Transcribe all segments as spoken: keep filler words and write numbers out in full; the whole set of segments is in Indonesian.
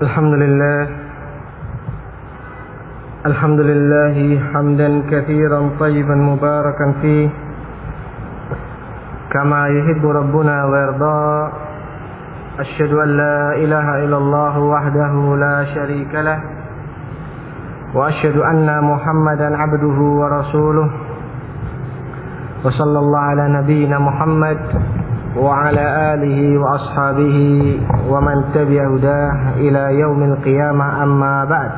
Alhamdulillah Alhamdulillah hamdan katsiran tayyiban mubarakan fih kama yuhibbu rabbuna wa yarda. Asyhadu an la ilaha illallah wahdahu la syarika lah wa asyhadu anna Muhammadan abduhu wa rasuluh. Wa sallallahu ala nabiyyina Muhammad wa ala alihi wa ashabihi wa man tabi'a hudah ila yaumil qiyamah, amma ba'd.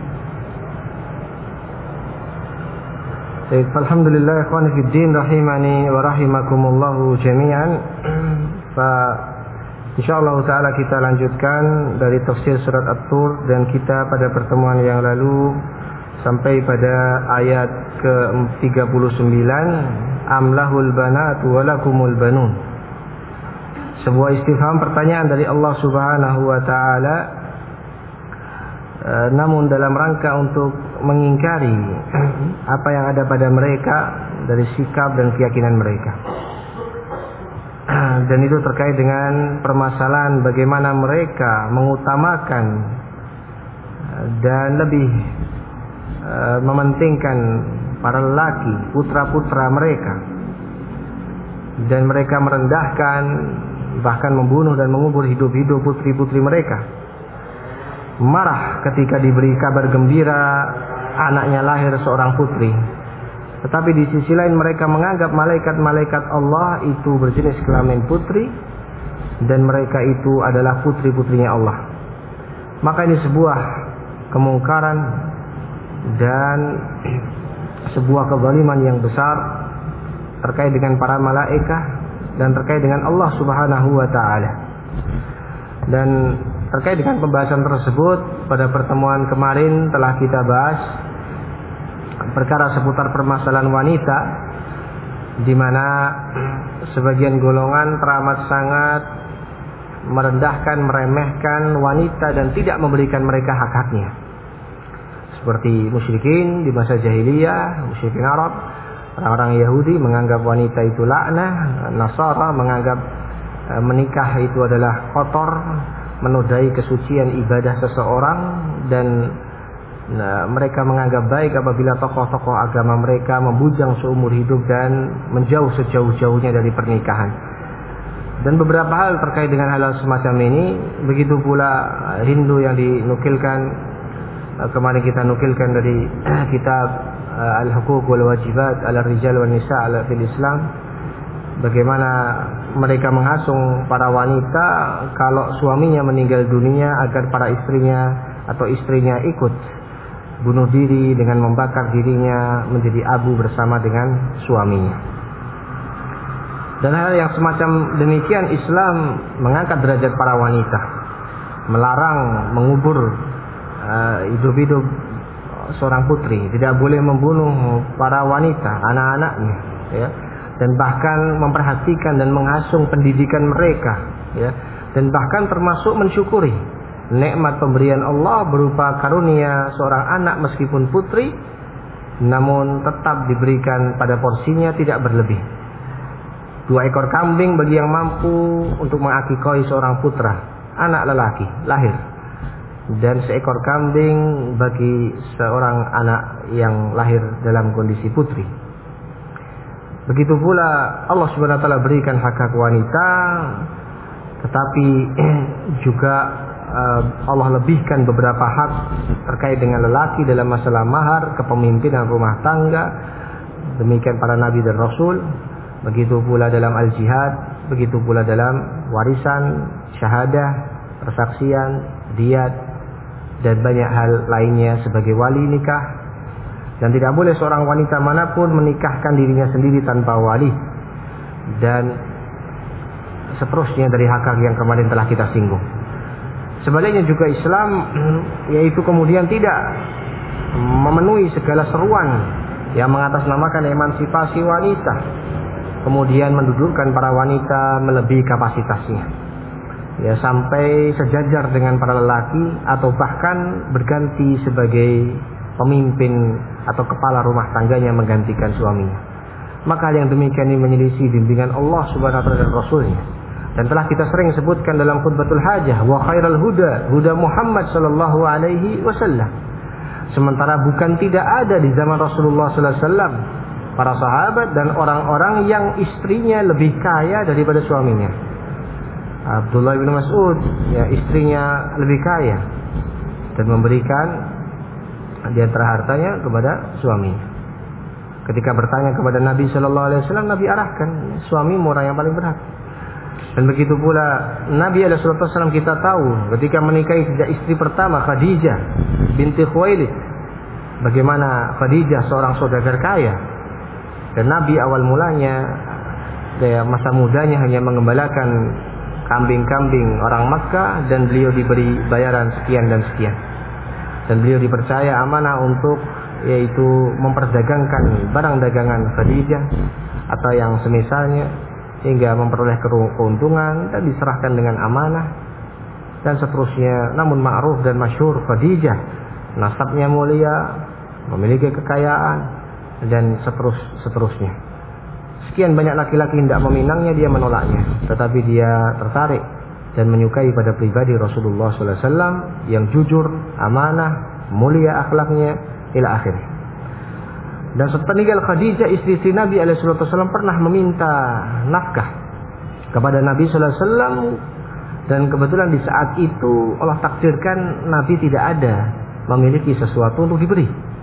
Baik, alhamdulillah ikhwani fid din rahimani wa rahimakumullah jami'an. Fa insyaallah taala kita lanjutkan dari tafsir surat At-Tur, dan kita pada pertemuan yang lalu sampai pada ayat ke tiga puluh sembilan, amlahul banatu wa lakumul banun. Sebuah istifham, pertanyaan dari Allah Subhanahu wa taala, e, namun dalam rangka untuk mengingkari apa yang ada pada mereka dari sikap dan keyakinan mereka. Dan itu terkait dengan permasalahan bagaimana mereka mengutamakan dan lebih e, mementingkan para lelaki, putra-putra mereka, dan mereka merendahkan, bahkan membunuh dan mengubur hidup-hidup putri-putri mereka. Marah ketika diberi kabar gembira anaknya lahir seorang putri. Tetapi di sisi lain mereka menganggap malaikat-malaikat Allah itu berjenis kelamin putri, dan mereka itu adalah putri-putrinya Allah. Maka ini sebuah kemungkaran dan sebuah kezaliman yang besar terkait dengan para malaikat dan terkait dengan Allah Subhanahu wa taala. Dan terkait dengan pembahasan tersebut, pada pertemuan kemarin telah kita bahas perkara seputar permasalahan wanita, di mana sebagian golongan teramat sangat merendahkan, meremehkan wanita dan tidak memberikan mereka hak-haknya. Seperti musyrikin di masa jahiliyah, musyrikin Arab. Orang-orang Yahudi menganggap wanita itu laknah, Nasara menganggap e, menikah itu adalah kotor, menodai kesucian ibadah seseorang, dan e, mereka menganggap baik apabila tokoh-tokoh agama mereka membujang seumur hidup dan menjauh sejauh-jauhnya dari pernikahan. Dan beberapa hal terkait dengan hal semacam ini, begitu pula Hindu yang dinukilkan, e, kemarin kita nukilkan dari kitab Al-Huquq wal Wajibat ala Rijal wal Nisa ala fil Islam, bagaimana mereka menghasung para wanita kalau suaminya meninggal dunia agar para istrinya atau istrinya ikut bunuh diri dengan membakar dirinya menjadi abu bersama dengan suaminya. Dan hal yang semacam demikian, Islam mengangkat derajat para wanita, melarang mengubur uh, hidup-hidup seorang putri, tidak boleh membunuh para wanita, anak-anaknya, ya, dan bahkan memperhatikan dan menghasung pendidikan mereka, ya, dan bahkan termasuk mensyukuri nikmat pemberian Allah berupa karunia seorang anak meskipun putri, namun tetap diberikan pada porsinya, tidak berlebih. Dua ekor kambing bagi yang mampu untuk mengakikoi seorang putra, anak lelaki lahir, dan seekor kambing bagi seorang anak yang lahir dalam kondisi putri. Begitu pula Allah Subhanahu wa taala berikan hak-hak wanita, tetapi juga uh, Allah lebihkan beberapa hak terkait dengan lelaki dalam masalah mahar, kepemimpinan rumah tangga. Demikian para nabi dan rasul. Begitu pula dalam al-jihad, begitu pula dalam warisan, syahadah, persaksian, diat, dan banyak hal lainnya sebagai wali nikah. Dan tidak boleh seorang wanita manapun menikahkan dirinya sendiri tanpa wali, dan seterusnya dari hak-hak yang kemarin telah kita singgung. Sebaliknya juga Islam, yaitu kemudian tidak memenuhi segala seruan yang mengatasnamakan emansipasi wanita, kemudian mendudukkan para wanita melebihi kapasitasnya, ya, sampai sejajar dengan para lelaki atau bahkan berganti sebagai pemimpin atau kepala rumah tangganya menggantikan suaminya. Maka hal yang demikian ini menyelisih bimbingan Allah Subhanahu wa taala dan Rasulnya. Dan telah kita sering sebutkan dalam khutbatul hajah, wa khairal huda huda Muhammad sallallahu alaihi wasallam. Sementara bukan tidak ada di zaman Rasulullah sallallahu alaihi wasallam para sahabat dan orang-orang yang istrinya lebih kaya daripada suaminya. Abdullah bin Mas'ud, ya, istrinya lebih kaya dan memberikan di antara hartanya kepada suaminya. Ketika bertanya kepada Nabi Shallallahu Alaihi Wasallam, Nabi arahkan, suamimu orang yang paling berhak. Dan begitu pula Nabi Alaihi Wasallam kita tahu ketika menikahi sejak istri pertama Khadijah binti Khuwailid, bagaimana Khadijah seorang saudagar kaya, dan Nabi awal mulanya ya, masa mudanya hanya mengembalakan kambing-kambing orang Makkah, dan beliau diberi bayaran sekian dan sekian, dan beliau dipercaya amanah untuk yaitu memperdagangkan barang dagangan Khadijah atau yang semisalnya hingga memperoleh keuntungan dan diserahkan dengan amanah dan seterusnya. Namun ma'ruf dan masyhur Khadijah nasabnya mulia, memiliki kekayaan dan seterus seterusnya. Sekian banyak laki-laki hendak meminangnya, dia menolaknya, tetapi dia tertarik dan menyukai pada pribadi Rasulullah sallallahu alaihi wasallam yang jujur, amanah, mulia akhlaknya ila akhir. Dan sepeninggal Khadijah, istri-istri Nabi alaihi wasallam pernah meminta nafkah kepada Nabi sallallahu alaihi wasallam, dan kebetulan di saat itu Allah takdirkan Nabi tidak ada memiliki sesuatu untuk diberi.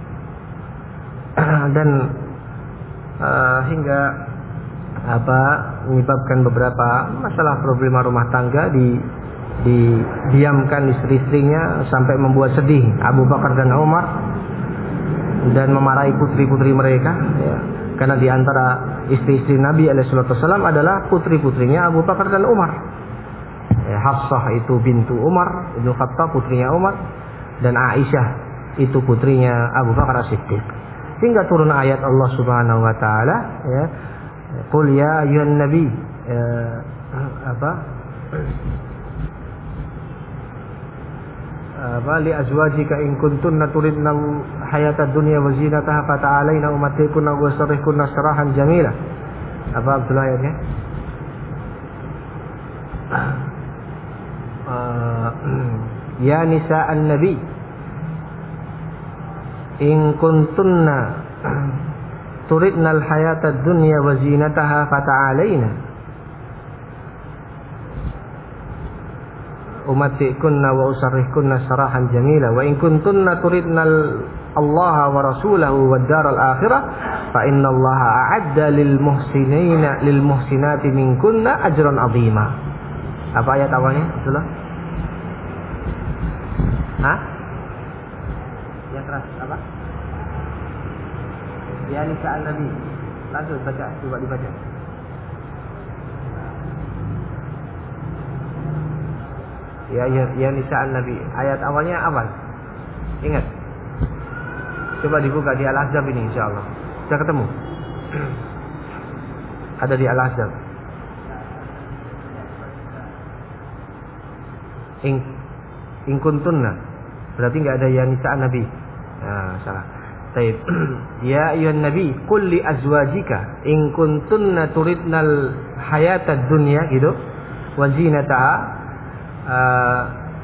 Dan uh, hingga apa menyebabkan beberapa masalah problema rumah tangga di didiamkan istri-istrinya sampai membuat sedih Abu Bakar dan Umar dan memarahi putri-putri mereka, ya. Karena di antara istri-istri Nabi alaihi wasallam adalah putri-putrinya Abu Bakar dan Umar. Ya, Hafsah itu bintu Umar bin Khattab, putrinya Umar, dan Aisyah itu putrinya Abu Bakar As-Siddiq. Hingga turun ayat Allah Subhanahu wa taala, ya, qul ya ayyuhan nabi, ya, apa apa li azwajika in kuntunna turidna hayatad dunya wa zinataha fata'alaina ummatikunna wa sarihkunna sarahan jamila. Apa Abdullah ayatnya? Uh, ya nisa'an nabi in kuntunna turidna al-hayatad dunya wa zinataha fata'alaina umatikunna wa usarrihkunna sarahan jamila wa in kuntunna turidna Allah wa rasulahu wad daral akhirah fa inna Allah a'adda lil muhsinina lil muhsinati minkunna ajran 'azima. Apa ayat awalnya? Betul? Hah? Ya keras apa? Ya nisa'an nabi. Lanjut baca, coba dibaca. Ya, ya, ya nisa'an nabi. Ayat awalnya awal. Ingat. Coba dibuka di Al-Ahzab ini insyaallah. Sudah ketemu? Ada di Al-Ahzab. In in kuntunna. Berarti enggak ada ya nisa'an nabi. Nah, salah. Baik. Ya ayyuhan nabi, qul li azwajika in kuntunna turidnal hayatad dunya gitu wa zinataha. Uh,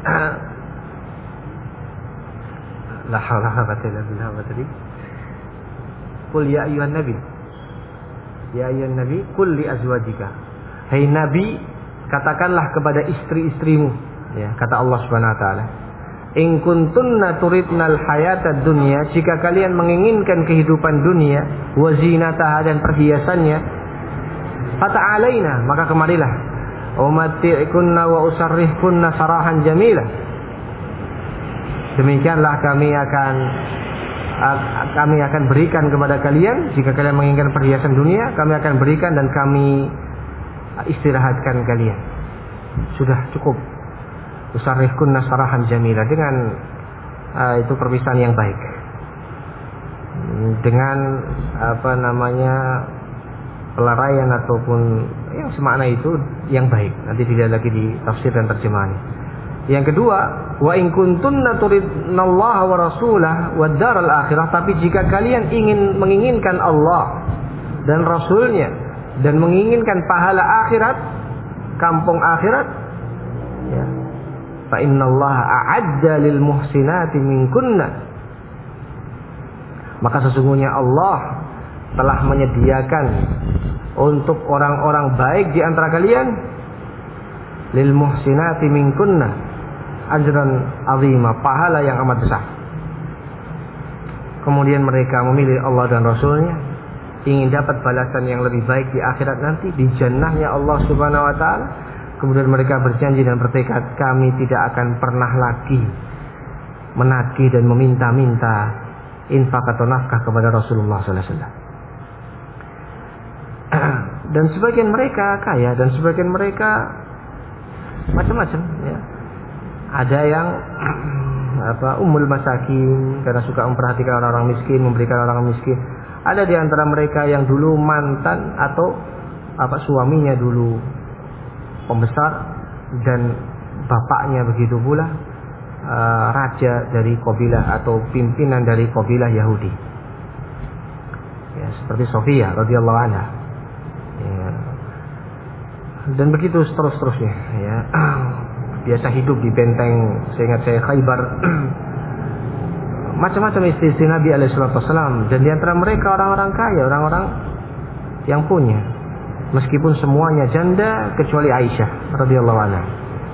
la haula wala quwwata illa billah. Apa tadi? Qul ya ayyuhan nabi. Ya ayyuhan nabi, qul li azwajika. Hai nabi, katakanlah kepada istri-istrimu, ya, kata Allah Subhanahu wa taala. In kuntunna turidnal hayatad dunya, jika kalian menginginkan kehidupan dunia, wa zinataha dan perhiasannya, fata'alaina, maka kemarilah. Umatikunna wa usarrihkunna sarahan jamila. Demikianlah kami akan kami akan berikan kepada kalian, jika kalian menginginkan perhiasan dunia, kami akan berikan dan kami istirahatkan kalian. Sudah cukup. Usarrihkunna sarahan jamila, dengan uh, itu perpisahan yang baik, dengan apa namanya pelaraian ataupun yang semakna itu yang baik. Nanti tidak lagi di tafsir dan terjemahan. Yang kedua, wa in kuntunna turidnallaha wa rasulahu wad daral akhirah, tapi jika kalian ingin menginginkan Allah dan Rasulnya dan menginginkan pahala akhirat, kampung akhirat, ya, fa innallaha a'adda lil muhsinati minkunna, maka sesungguhnya Allah telah menyediakan untuk orang-orang baik di antara kalian, lil muhsinati minkunna ajran azima, pahala yang amat besar. Kemudian mereka memilih Allah dan Rasulnya, ingin dapat balasan yang lebih baik di akhirat nanti, di jannahnya Allah Subhanahu wa ta'ala. Kemudian mereka berjanji dan bertekad, kami tidak akan pernah lagi menagih dan meminta-minta infak atau nafkah kepada Rasulullah sallallahu alaihi wasallam. Dan sebagian mereka kaya dan sebagian mereka macam-macam, ya. Ada yang apa ummul masakin, karena suka memperhatikan orang-orang miskin, memberikan orang miskin. Ada di antara mereka yang dulu mantan atau apa suaminya dulu pembesar dan bapaknya begitu pula uh, raja dari kabilah atau pimpinan dari kabilah Yahudi. Ya, seperti Sofia radhiyallahu anha. Ya. Dan begitu terus-terusnya, ya. Biasa hidup di benteng, seingat saya Khaybar. Macam-macam istri-istri Nabi alaihi wasallam, dan di antara mereka orang-orang kaya, orang-orang yang punya, meskipun semuanya janda kecuali Aisyah radhiyallahu anha.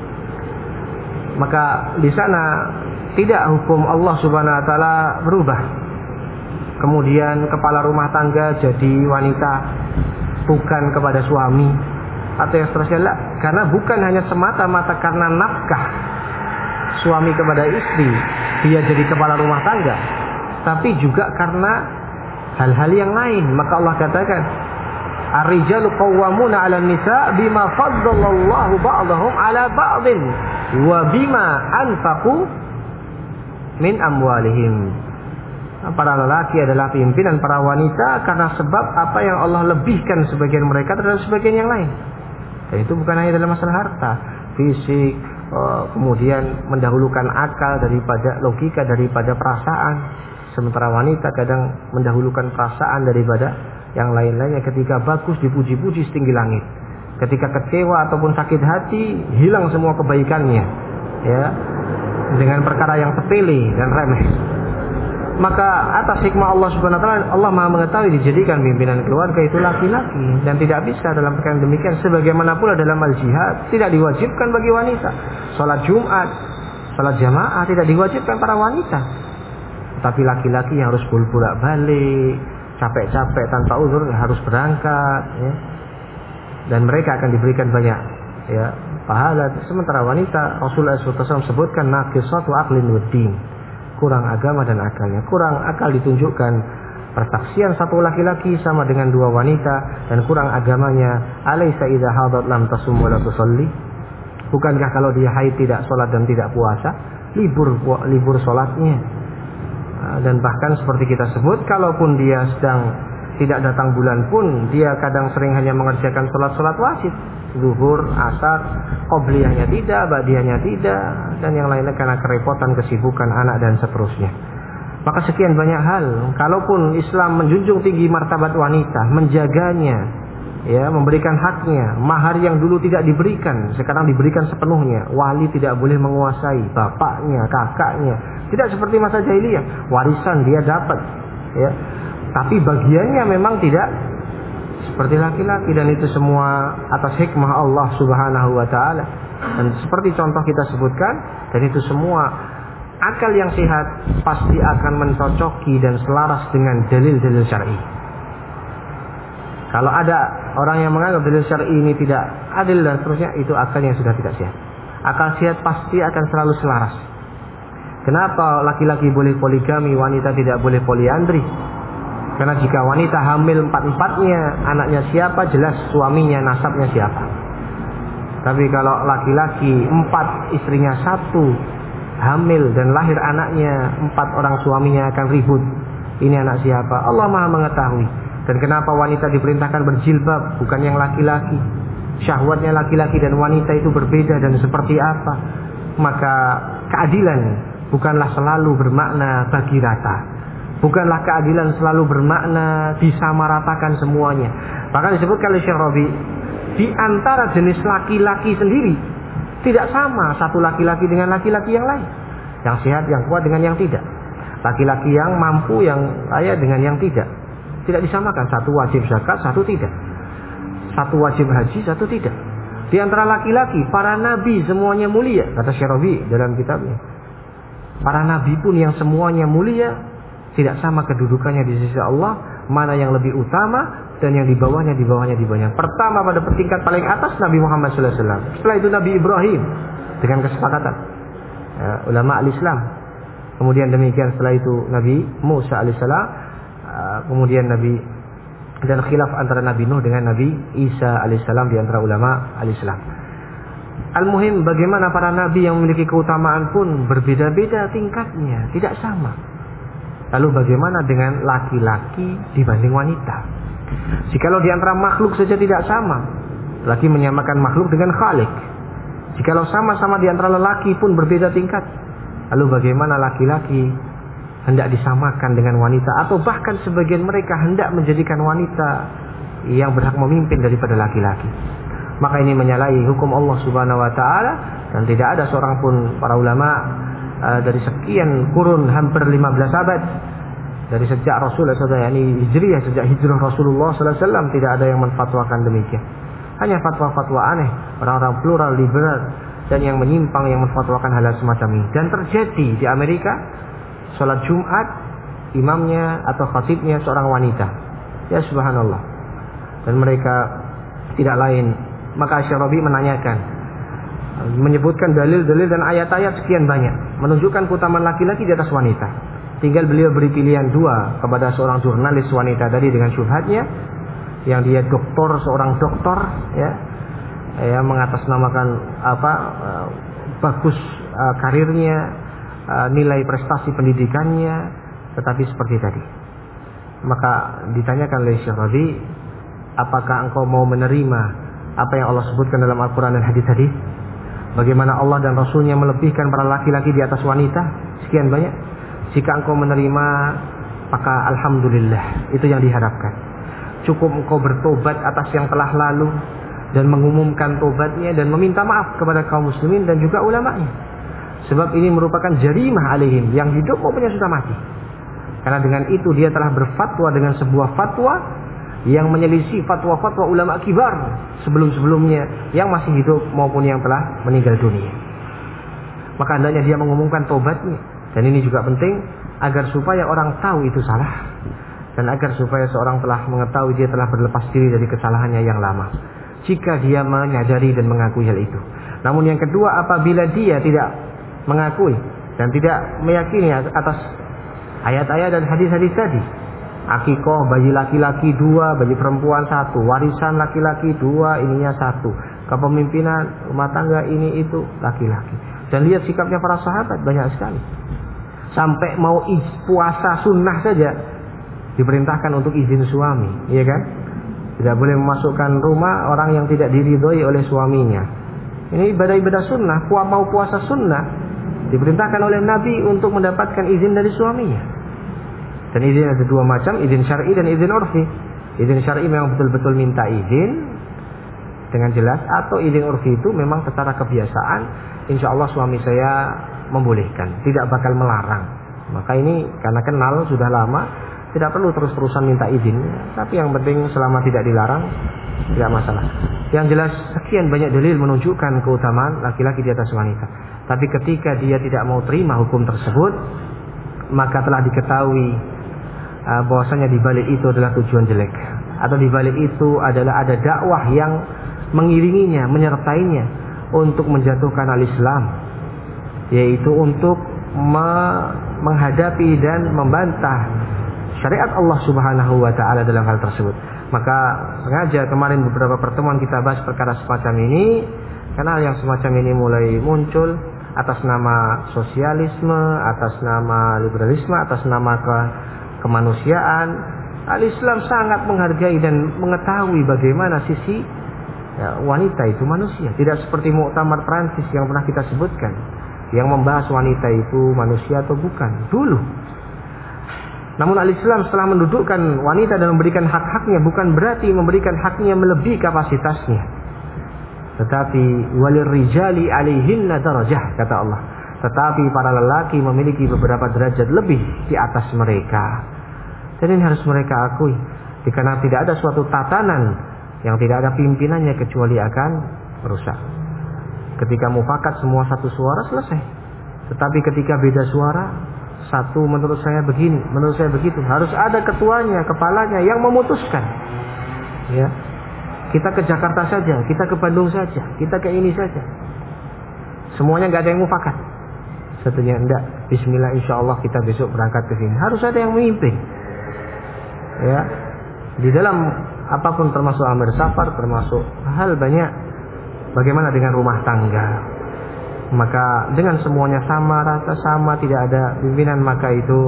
Maka di sana tidak hukum Allah Subhanahu wa taala berubah. Kemudian kepala rumah tangga jadi wanita, bukan kepada suami atau yang seterusnya, lah. Karena bukan hanya semata-mata karena nafkah suami kepada istri dia jadi kepala rumah tangga, tapi juga karena hal-hal yang lain. Maka Allah katakan, ar-rijalu qawwamuna 'alan nisa bima faddalallahu ba'dahum 'ala ba'din wa bima anfaqu min amwalihim. Para lelaki adalah pimpinan para wanita karena sebab apa yang Allah lebihkan sebagian mereka terhadap sebagian yang lain. Dan itu bukan hanya dalam masalah harta, fisik, kemudian mendahulukan akal daripada logika, daripada perasaan. Sementara wanita kadang mendahulukan perasaan daripada yang lain-lainnya. Ketika bagus dipuji-puji setinggi langit, ketika kecewa ataupun sakit hati hilang semua kebaikannya, ya, dengan perkara yang sepele dan remeh. Maka atas hikmah Allah Subhanahu wa taala, Allah Maha mengetahui dijadikan pimpinan keluarga itu laki-laki, dan tidak bisa dalam perkara demikian. Sebagaimana pula dalam al-jihad tidak diwajibkan bagi wanita. Salat Jumat, salat jamaah tidak diwajibkan para wanita. Tapi laki-laki yang harus bolak-balik, capek-capek tanpa uzur harus berangkat, ya. Dan mereka akan diberikan banyak, ya, pahala. Sementara wanita, Rasulullah shallallahu alaihi wasallam sebutkan naqisatu aqlin wad din, kurang agama dan akalnya. Kurang akal ditunjukkan persaksian satu laki-laki sama dengan dua wanita, dan kurang agamanya, alaysa idza hadat lam tasum wa la tusalli, bukankah kalau dia haid tidak sholat dan tidak puasa, libur libur sholatnya. Dan bahkan seperti kita sebut, kalaupun dia sedang tidak datang bulan pun, dia kadang sering hanya mengerjakan sholat-sholat wajib, zuhur, asar, qobliyahnya tidak, ba'diyahnya tidak, dan yang lainnya karena kerepotan, kesibukan anak dan seterusnya. Maka sekian banyak hal, kalaupun Islam menjunjung tinggi martabat wanita, menjaganya, ya, memberikan haknya, mahar yang dulu tidak diberikan sekarang diberikan sepenuhnya, wali tidak boleh menguasai bapaknya, kakaknya, tidak seperti masa jahiliyah, warisan dia dapat, ya, tapi bagiannya memang tidak seperti laki-laki, dan itu semua atas hikmah Allah Subhanahu wa taala. Dan seperti contoh kita sebutkan, dan itu semua akal yang sehat pasti akan mencocoki dan selaras dengan dalil-dalil syar'i. Kalau ada orang yang menganggap dalil syar'i ini tidak adil dan seterusnya, itu akal yang sudah tidak sehat. Akal sehat pasti akan selalu selaras. Kenapa laki-laki boleh poligami, wanita tidak boleh poliandri? Karena jika wanita hamil empat-empatnya, anaknya siapa? Jelas suaminya, nasabnya siapa. Tapi kalau laki-laki empat, istrinya satu, hamil dan lahir anaknya, empat orang suaminya akan ribut. Ini anak siapa? Allah Maha mengetahui. Dan kenapa wanita diperintahkan berjilbab, bukan yang laki-laki? Syahwatnya laki-laki dan wanita itu berbeda dan seperti apa? Maka keadilan bukanlah selalu bermakna bagi rata. Bukanlah keadilan selalu bermakna disamaratakan semuanya. Bahkan disebutkan oleh Syekh Rabi, di antara jenis laki-laki sendiri tidak sama satu laki-laki dengan laki-laki yang lain. Yang sehat, yang kuat dengan yang tidak. Laki-laki yang mampu, yang kaya dengan yang tidak. Tidak disamakan, satu wajib zakat, satu tidak. Satu wajib haji, satu tidak. Di antara laki-laki, para nabi semuanya mulia, kata Syarabi dalam kitabnya. Para nabi pun yang semuanya mulia, tidak sama kedudukannya di sisi Allah, mana yang lebih utama dan yang di bawahnya di bawahnya di bawahnya. Pertama pada tingkat paling atas Nabi Muhammad shallallahu alaihi wasallam. Setelah itu Nabi Ibrahim dengan kesepakatan ya, ulama al-Islam. Kemudian demikian setelah itu Nabi Musa alaihissalam, uh, kemudian Nabi dan khilaf antara Nabi Nuh dengan Nabi Isa alaihissalam di antara ulama al-Islam. Al-muhim bagaimana para nabi yang memiliki keutamaan pun berbeda-beda tingkatnya, tidak sama. Lalu bagaimana dengan laki-laki dibanding wanita? Jikalau di antara makhluk saja tidak sama, laki menyamakan makhluk dengan Khalik. Jikalau sama-sama di antara lelaki pun berbeda tingkat, lalu bagaimana laki-laki hendak disamakan dengan wanita, atau bahkan sebagian mereka hendak menjadikan wanita yang berhak memimpin daripada laki-laki? Maka ini menyalahi hukum Allah Subhanahu wa taala, dan tidak ada seorang pun para ulama uh, dari sekian kurun hampir lima belas abad dari sejak Rasulullah shallallahu alaihi wasallam, yakni hijriyah, sejak hijrah Rasulullah sallallahu alaihi wasallam, tidak ada yang menfatwakan demikian. Hanya fatwa-fatwa aneh, orang-orang plural, liberal, dan yang menyimpang yang menfatwakan hal semacam ini. Dan terjadi di Amerika, sholat Jumat, imamnya atau khatibnya seorang wanita. Ya subhanallah. Dan mereka tidak lain. Maka Syarabi menanyakan, menyebutkan dalil-dalil dan ayat-ayat sekian banyak, menunjukkan keutamaan laki-laki di atas wanita. Tinggal beliau beri pilihan dua kepada seorang jurnalis wanita tadi dengan syubhatnya, yang dia doktor, seorang doktor, ya, ya mengatasnamakan apa uh, bagus uh, karirnya, uh, nilai prestasi pendidikannya, tetapi seperti tadi. Maka ditanyakan oleh Syarabi, apakah engkau mau menerima apa yang Allah sebutkan dalam Al-Quran dan hadis tadi? Bagaimana Allah dan Rasulnya melebihkan para laki-laki di atas wanita sekian banyak? Jika engkau menerima, maka alhamdulillah, itu yang diharapkan. Cukup engkau bertobat atas yang telah lalu dan mengumumkan tobatnya dan meminta maaf kepada kaum muslimin dan juga ulamanya. Sebab ini merupakan jarimah alaihim, yang hidup maupun yang sudah mati. Karena dengan itu dia telah berfatwa dengan sebuah fatwa yang menyelisih fatwa-fatwa ulama kibar sebelum-sebelumnya yang masih hidup maupun yang telah meninggal dunia. Maka hendaknya dia mengumumkan tobatnya. Dan ini juga penting agar supaya orang tahu itu salah, dan agar supaya seorang telah mengetahui dia telah berlepas diri dari kesalahannya yang lama, jika dia menyadari dan mengakui hal itu. Namun yang kedua, apabila dia tidak mengakui dan tidak meyakini atas ayat-ayat dan hadis-hadis tadi, akikoh bayi laki-laki dua, bayi perempuan satu, warisan laki-laki dua, ininya satu, kepemimpinan rumah tangga ini itu laki-laki. Dan lihat sikapnya para sahabat, banyak sekali. Sampai mau puasa sunnah saja diperintahkan untuk izin suami, iya kan? Tidak boleh memasukkan rumah orang yang tidak diridhoi oleh suaminya. Ini ibadah-ibadah sunnah, mau puasa sunnah diperintahkan oleh Nabi untuk mendapatkan izin dari suaminya. Dan izin ada dua macam, izin syar'i dan izin urfi. Izin syar'i memang betul-betul minta izin dengan jelas, atau izin urfi itu memang secara kebiasaan, insya Allah suami saya membolehkan, tidak bakal melarang. Maka ini karena kenal sudah lama, tidak perlu terus-terusan minta izin. Tapi yang penting selama tidak dilarang, tidak masalah. Yang jelas sekian banyak dalil menunjukkan keutamaan laki-laki di atas wanita. Tapi ketika dia tidak mau terima hukum tersebut, maka telah diketahui uh, bahwasanya di balik itu adalah tujuan jelek, atau di balik itu adalah ada dakwah yang mengiringinya, menyertainya untuk menjatuhkan al-Islam, yaitu untuk me- menghadapi dan membantah syariat Allah Subhanahu wa taala dalam hal tersebut. Maka sengaja kemarin beberapa pertemuan kita bahas perkara semacam ini, karena yang semacam ini mulai muncul atas nama sosialisme, atas nama liberalisme, atas nama ke- kemanusiaan. Al-Islam sangat menghargai dan mengetahui bagaimana sisi ya, wanita itu manusia. Tidak seperti Muktamar Prancis yang pernah kita sebutkan, yang membahas wanita itu manusia atau bukan dulu. Namun al-Islam setelah mendudukkan wanita dan memberikan hak-haknya, bukan berarti memberikan haknya melebihi kapasitasnya. Tetapi walir rijali alaihinna darajah, kata Allah. Tetapi para lelaki memiliki beberapa derajat lebih di atas mereka. Dan ini harus mereka akui. Karena tidak ada suatu tatanan yang tidak ada pimpinannya kecuali akan merusak. Ketika mufakat semua satu suara selesai. Tetapi ketika beda suara, satu menurut saya begini, menurut saya begitu, harus ada ketuanya, kepalanya yang memutuskan. Ya. Kita ke Jakarta saja, kita ke Bandung saja, kita ke ini saja. Semuanya nggak ada yang mufakat. Satunya enggak, bismillah insyaallah kita besok berangkat ke sini. Harus ada yang memimpin. Ya. Di dalam apapun termasuk amir safar, termasuk hal banyak. Bagaimana dengan rumah tangga? Maka dengan semuanya sama, rata sama, tidak ada pimpinan, maka itu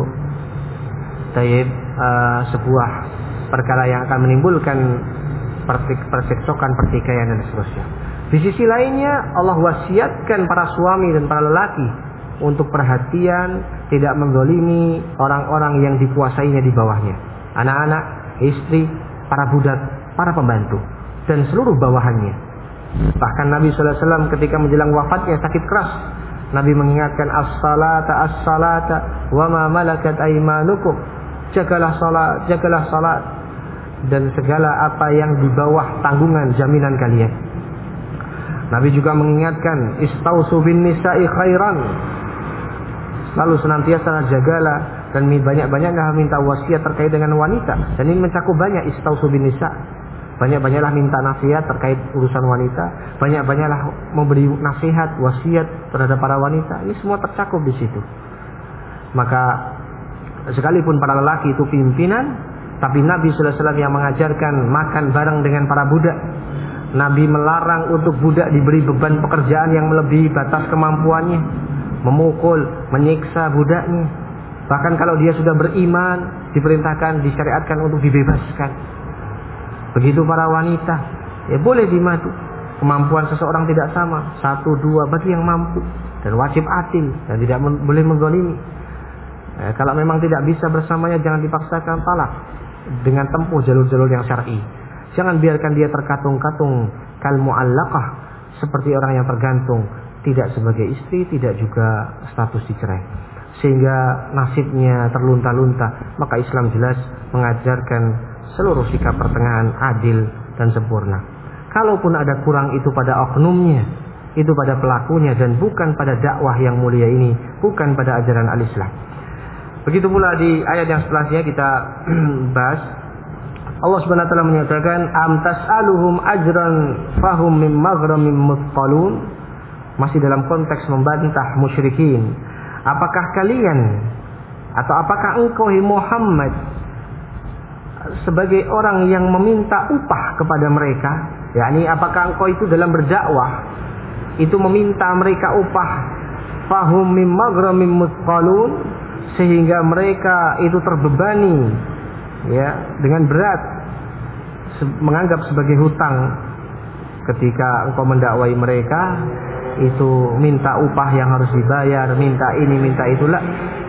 taib uh, sebuah perkara yang akan menimbulkan percekcokan, pertikaian dan seterusnya. Di sisi lainnya Allah wasiatkan para suami dan para lelaki untuk perhatian, tidak menzalimi orang-orang yang dikuasainya di bawahnya, anak-anak, istri, para budak, para pembantu dan seluruh bawahannya. Bahkan Nabi sallallahu alaihi wasallam ketika menjelang wafatnya sakit keras, Nabi mengingatkan as-salata as-salata wa ma malakat aymanukum. Jagalah salat, jagalah salat dan segala apa yang di bawah tanggungan jaminan kalian. Nabi juga mengingatkan istausu bin nisa'i khairan. Selalu senantiasa jagalah dan banyak-banyaklah minta wasiat terkait dengan wanita. Dan ini mencakup banyak istausu bin nisa'. Banyak-banyaklah minta nasihat terkait urusan wanita. Banyak-banyaklah memberi nasihat, wasiat terhadap para wanita. Ini semua tercakup di situ. Maka sekalipun para lelaki itu pimpinan, tapi Nabi sallallahu alaihi wasallam yang mengajarkan makan bareng dengan para budak. Nabi melarang untuk budak diberi beban pekerjaan yang melebihi batas kemampuannya, memukul, menyiksa budaknya. Bahkan kalau dia sudah beriman, diperintahkan, disyariatkan untuk dibebaskan. Begitu para wanita, ya boleh dimadu. Kemampuan seseorang tidak sama, satu dua bagi yang mampu dan wajib atil dan tidak men- boleh menzalimi. Eh, kalau memang tidak bisa bersamanya, jangan dipaksakan, talak dengan tempuh jalur-jalur yang syar'i. Jangan biarkan dia terkatung-katung kal mu'allaqah, seperti orang yang tergantung, tidak sebagai istri, tidak juga status dicerai, sehingga nasibnya terlunta-lunta. Maka Islam jelas mengajarkan seluruh sikap pertengahan adil dan sempurna. Kalaupun ada kurang, itu pada oknumnya, itu pada pelakunya, dan bukan pada dakwah yang mulia ini, bukan pada ajaran al-Islam. Begitu pula di ayat yang setelahnya kita bahas, Allah Subhanahu wa taala menyatakan am tas'aluhum ajran fahum mim maghramin muthqalun. Masih dalam konteks membantah musyrikin. Apakah kalian atau apakah engkau Muhammad sebagai orang yang meminta upah kepada mereka, yakni apakah engkau itu dalam berdakwah itu meminta mereka upah fahum mim maghramin muthqalun, sehingga mereka itu terbebani ya dengan berat, menganggap sebagai hutang. Ketika engkau mendakwai mereka itu minta upah yang harus dibayar, minta ini minta itulah.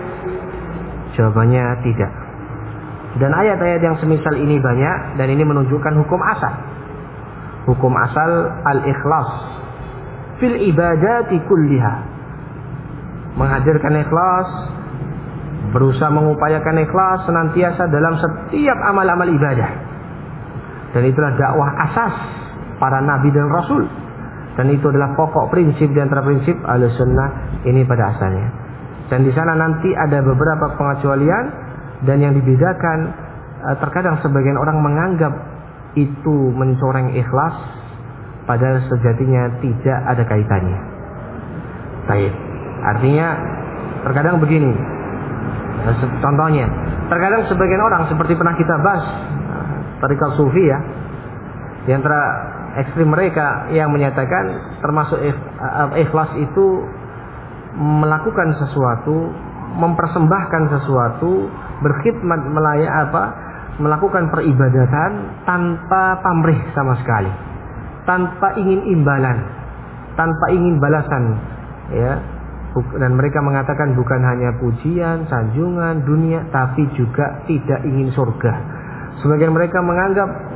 Jawabannya tidak. Dan ayat-ayat yang semisal ini banyak, dan ini menunjukkan hukum asal. Hukum asal al-ikhlas fil ibadati kulliha. Menghadirkan ikhlas, berusaha mengupayakan ikhlas senantiasa dalam setiap amal-amal ibadah. Dan itulah dakwah asas para nabi dan rasul. Dan itu adalah pokok prinsip di antara prinsip Ahlussunnah ini pada asalnya. Dan di sana nanti ada beberapa pengecualian. Dan yang dibedakan, terkadang sebagian orang menganggap itu mencoreng ikhlas, padahal sejatinya tidak ada kaitannya. Baik. Artinya terkadang begini. Contohnya, terkadang sebagian orang seperti pernah kita bahas tariqah sufi ya, di antara ekstrim mereka yang menyatakan termasuk ikhlas itu melakukan sesuatu, mempersembahkan sesuatu, berkhidmat melayani apa, melakukan peribadatan tanpa pamrih sama sekali, tanpa ingin imbalan, tanpa ingin balasan, ya. Dan mereka mengatakan bukan hanya pujian, sanjungan dunia, tapi juga tidak ingin surga. Sebagian mereka menganggap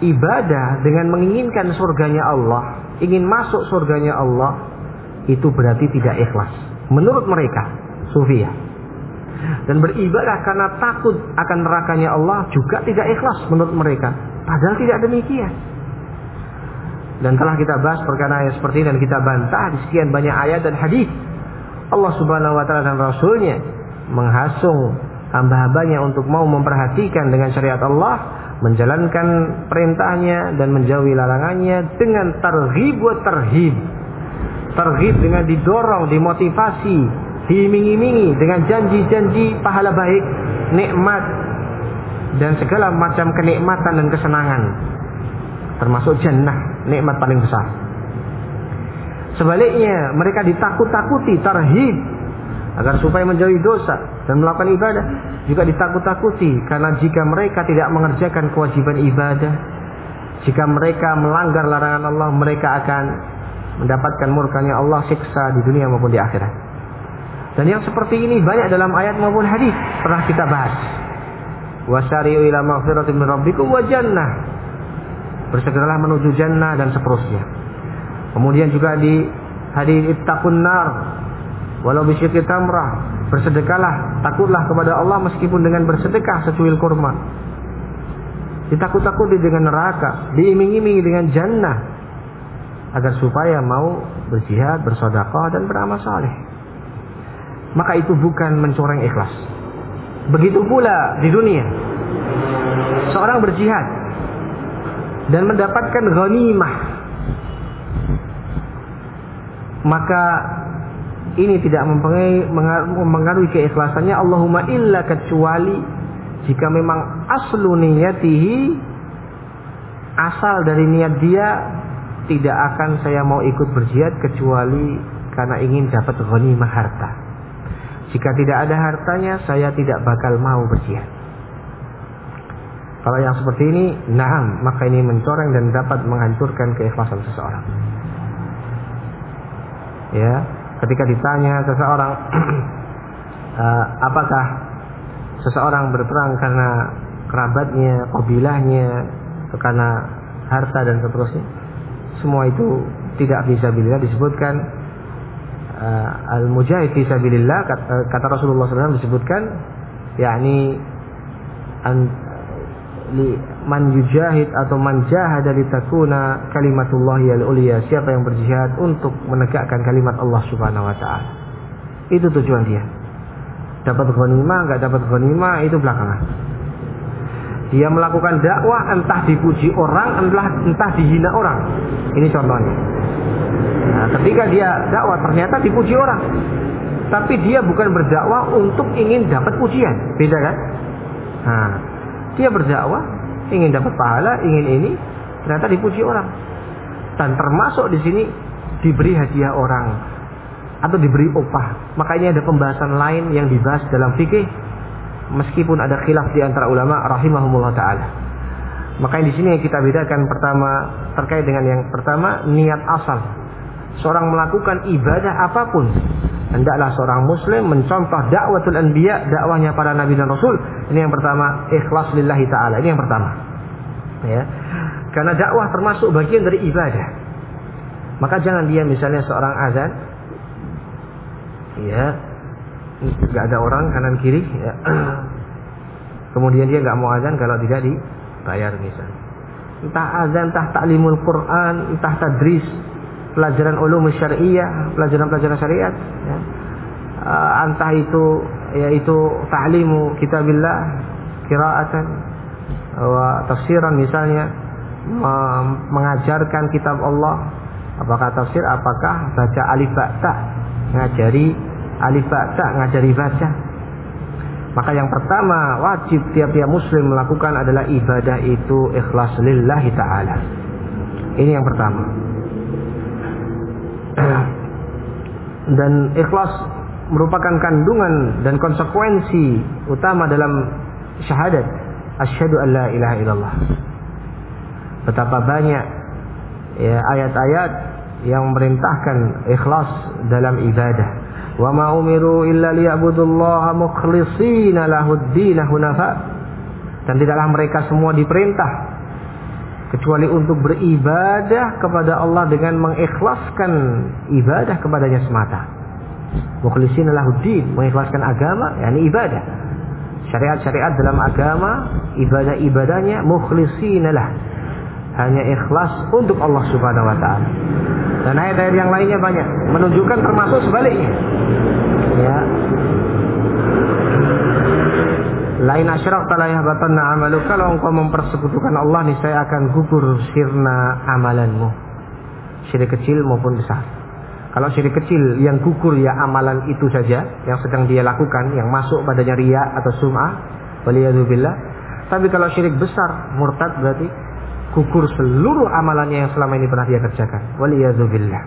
ibadah dengan menginginkan surganya Allah, ingin masuk surganya Allah, itu berarti tidak ikhlas menurut mereka Sufiyah. Dan beribadah karena takut akan nerakanya Allah juga tidak ikhlas menurut mereka, padahal tidak demikian. Dan telah kita bahas perkara yang seperti ini dan kita bantah di sekian banyak ayat dan hadis. Allah Subhanahu wa taala dan Rasulnya menghasung hamba-hambanya untuk mau memperhatikan dengan syariat Allah, menjalankan perintahnya dan menjauhi larangannya dengan targhib wa tarhib. Targhib dengan didorong, dimotivasi, diiming-imingi dengan janji-janji pahala baik, nikmat dan segala macam kenikmatan dan kesenangan, termasuk jannah, nikmat paling besar. Sebaliknya, mereka ditakut-takuti, tarhib, agar supaya menjauhi dosa dan melakukan ibadah, juga ditakut-takuti karena jika mereka tidak mengerjakan kewajiban ibadah, jika mereka melanggar larangan Allah, mereka akan mendapatkan murkanya Allah, siksa di dunia maupun di akhirat. Dan yang seperti ini banyak dalam ayat maupun hadis, pernah kita bahas. Wasari'u ila maghfiratin min rabbikum wa jannah, bersegeralah menuju jannah dan seterusnya. Kemudian juga di hadis ittaqun nar walau bisyikki tamrah, bersedekahlah, takutlah kepada Allah meskipun dengan bersedekah secuil kurma. Ditakut-takuti dengan neraka, diiming-imingi dengan jannah, agar supaya mau berjihad, bersedekah dan beramal saleh. Maka itu bukan mencoreng ikhlas. Begitu pula di dunia, seorang berjihad dan mendapatkan ghanimah, maka ini tidak mempengaruhi keikhlasannya. Allahumma illa, kecuali jika memang aslu niyatihi, asal dari niat dia, tidak akan saya mau ikut berjihad kecuali karena ingin dapat ghanimah harta. Jika tidak ada hartanya, saya tidak bakal mau berjihad. Kalau yang seperti ini, na'am, maka ini mencoreng dan dapat menghancurkan keikhlasan seseorang. Ya, ketika ditanya seseorang, uh, apakah seseorang berperang karena kerabatnya, kabilahnya, karena harta dan seterusnya, semua itu tidak fisabilillah. Disebutkan uh, al-mujahid fisabilillah, kata, kata Rasulullah shallallahu alaihi wasallam disebutkan, yakni an, li, man yujahid atau man jahada litakuna kalimatullahi al-ulya, siapa yang berjihad untuk menegakkan kalimat Allah Subhanahu wa taala. Itu tujuan dia. Dapat ghanimah, enggak dapat ghanimah itu belakangan. Dia melakukan dakwah entah dipuji orang, entah entah dihina orang. Ini contohnya. Nah, ketika dia dakwah ternyata dipuji orang, tapi dia bukan berdakwah untuk ingin dapat pujian, beda kan? Nah, dia berdakwah ingin dapat pahala, ingin ini, ternyata dipuji orang. Dan termasuk di sini diberi hadiah orang atau diberi upah. Makanya ada pembahasan lain yang dibahas dalam fikih, meskipun ada khilaf di antara ulama rahimahumullah taala. Makanya di sini yang kita bedakan pertama terkait dengan yang pertama, niat asal. Seorang melakukan ibadah apapun, hendaklah seorang muslim mencontoh dakwatul anbiya, dakwahnya para nabi dan rasul. Ini yang pertama, ikhlas lillahi taala. Ini yang pertama. Ya. Karena dakwah termasuk bagian dari ibadah. Maka jangan dia misalnya seorang azan, ya, nggak ada orang kanan kiri, ya. Kemudian dia nggak mau azan kalau tidak dibayar misalnya. Entah azan, entah taklimul Quran, entah tadris, pelajaran ulum syariah, pelajaran-pelajaran syariat, ya. Uh, entah itu yaitu ta'limu kitabillah, qiraatan wa tafsiran misalnya, mengajarkan kitab Allah, apakah tafsir, apakah baca alif ba ta, ngajari alif ba ta, ngajari baca. Maka yang pertama wajib tiap-tiap muslim melakukan adalah ibadah itu ikhlas lillahi ta'ala. Ini yang pertama. Dan ikhlas merupakan kandungan dan konsekuensi utama dalam syahadat asyhadu an la ilaha illallah. Betapa banyak ya ayat-ayat yang memerintahkan ikhlas dalam ibadah. Wa ma umiru illa liya'budullaha mukhlishina lahud-din hunafa. Dan tidaklah mereka semua diperintah kecuali untuk beribadah kepada Allah dengan mengikhlaskan ibadah kepadanya semata. Mukhlishina lahuddin, mengikhlaskan agama, yakni ibadah. Syariat-syariat dalam agama, ibadah-ibadahnya mukhlishina lah, hanya ikhlas untuk Allah Subhanahu wa taala. Dan ayat-ayat yang lainnya banyak menunjukkan termasuk sebaliknya. Ya. Lain asyrakta la yahbatanna amaluka, kalau engkau mempersekutukan Allah niscaya akan gugur sirna amalanmu. Syirik kecil maupun besar. Kalau syirik kecil yang gugur ya amalan itu saja yang sedang dia lakukan, yang masuk padanya riya atau sum'ah, waliyadzubillah. Tapi kalau syirik besar, murtad, berarti gugur seluruh amalannya yang selama ini pernah dia kerjakan, waliyadzubillah.